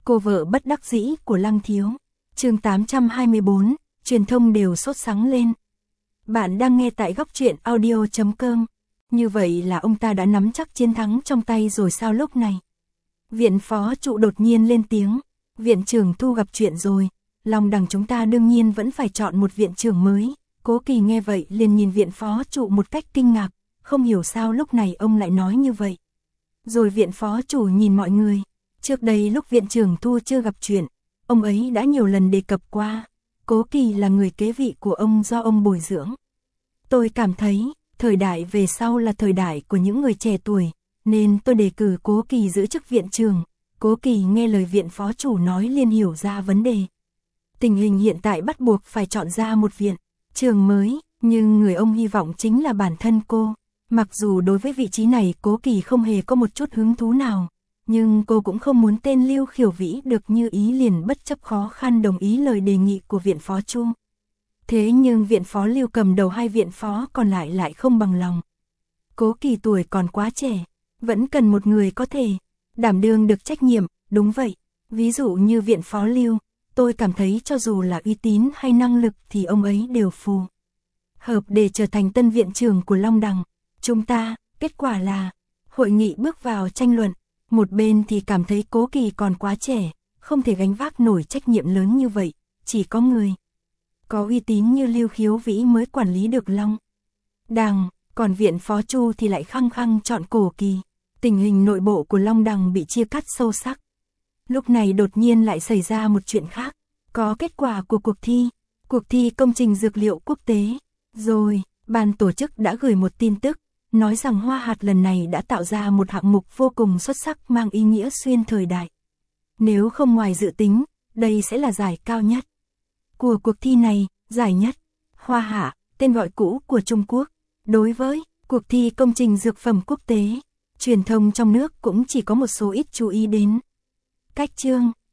Cô vợ bất đắc dĩ của Lăng Thiếu. Chương 824, truyền thông đều sốt sắng lên. Bạn đang nghe tại góc truyện audio.com. Như vậy là ông ta đã nắm chắc chiến thắng trong tay rồi sao lúc này? Viện phó trụ đột nhiên lên tiếng. Viện trưởng Thu gặp chuyện rồi. Long Đằng chúng ta đương nhiên vẫn phải chọn một viện trưởng mới. Cố Kỳ nghe vậy liền nhìn viện phó trụ một cách kinh ngạc. Không hiểu sao lúc này ông lại nói như vậy. Rồi viện phó chủ nhìn mọi người. Trước đây lúc viện trưởng Thu chưa gặp chuyện, ông ấy đã nhiều lần đề cập qua. Cố Kỳ là người kế vị của ông do ông bồi dưỡng. Tôi cảm thấy, thời đại về sau là thời đại của những người trẻ tuổi, nên tôi đề cử Cố Kỳ giữ chức viện trưởng. Cố Kỳ nghe lời viện phó chủ nói liền hiểu ra vấn đề. Tình hình hiện tại bắt buộc phải chọn ra một viện trưởng mới, nhưng người ông hy vọng chính là bản thân cô. Mặc dù đối với vị trí này Cố Kỳ không hề có một chút hứng thú nào, nhưng cô cũng không muốn tên Lưu Khiểu Vĩ được như ý liền bất chấp khó khăn đồng ý lời đề nghị của viện phó Chu. Thế nhưng viện phó Lưu cầm đầu hai viện phó còn lại không bằng lòng. Cố Kỳ tuổi còn quá trẻ, vẫn cần một người có thể đảm đương được trách nhiệm, đúng vậy. Ví dụ như viện phó Lưu, tôi cảm thấy cho dù là uy tín hay năng lực thì ông ấy đều phù hợp để trở thành tân viện trưởng của Long Đằng. Chúng ta, kết quả là, hội nghị bước vào tranh luận, một bên thì cảm thấy Cố Kỳ còn quá trẻ, không thể gánh vác nổi trách nhiệm lớn như vậy, chỉ có người có uy tín như Lưu Khiếu Vĩ mới quản lý được Long Đằng, còn viện phó Chu thì lại khăng khăng chọn Cố Kỳ. Tình hình nội bộ của Long Đằng bị chia cắt sâu sắc. Lúc này đột nhiên lại xảy ra một chuyện khác, có kết quả của cuộc thi công trình dược liệu quốc tế. Rồi, ban tổ chức đã gửi một tin tức, nói rằng Hoa Hạt lần này đã tạo ra một hạng mục vô cùng xuất sắc mang ý nghĩa xuyên thời đại. Nếu không ngoài dự tính, đây sẽ là giải cao nhất của cuộc thi này, giải nhất Hoa Hạ, tên gọi cũ của Trung Quốc. Đối với cuộc thi công trình dược phẩm quốc tế, truyền thông trong nước cũng chỉ có một số ít chú ý đến cách chương,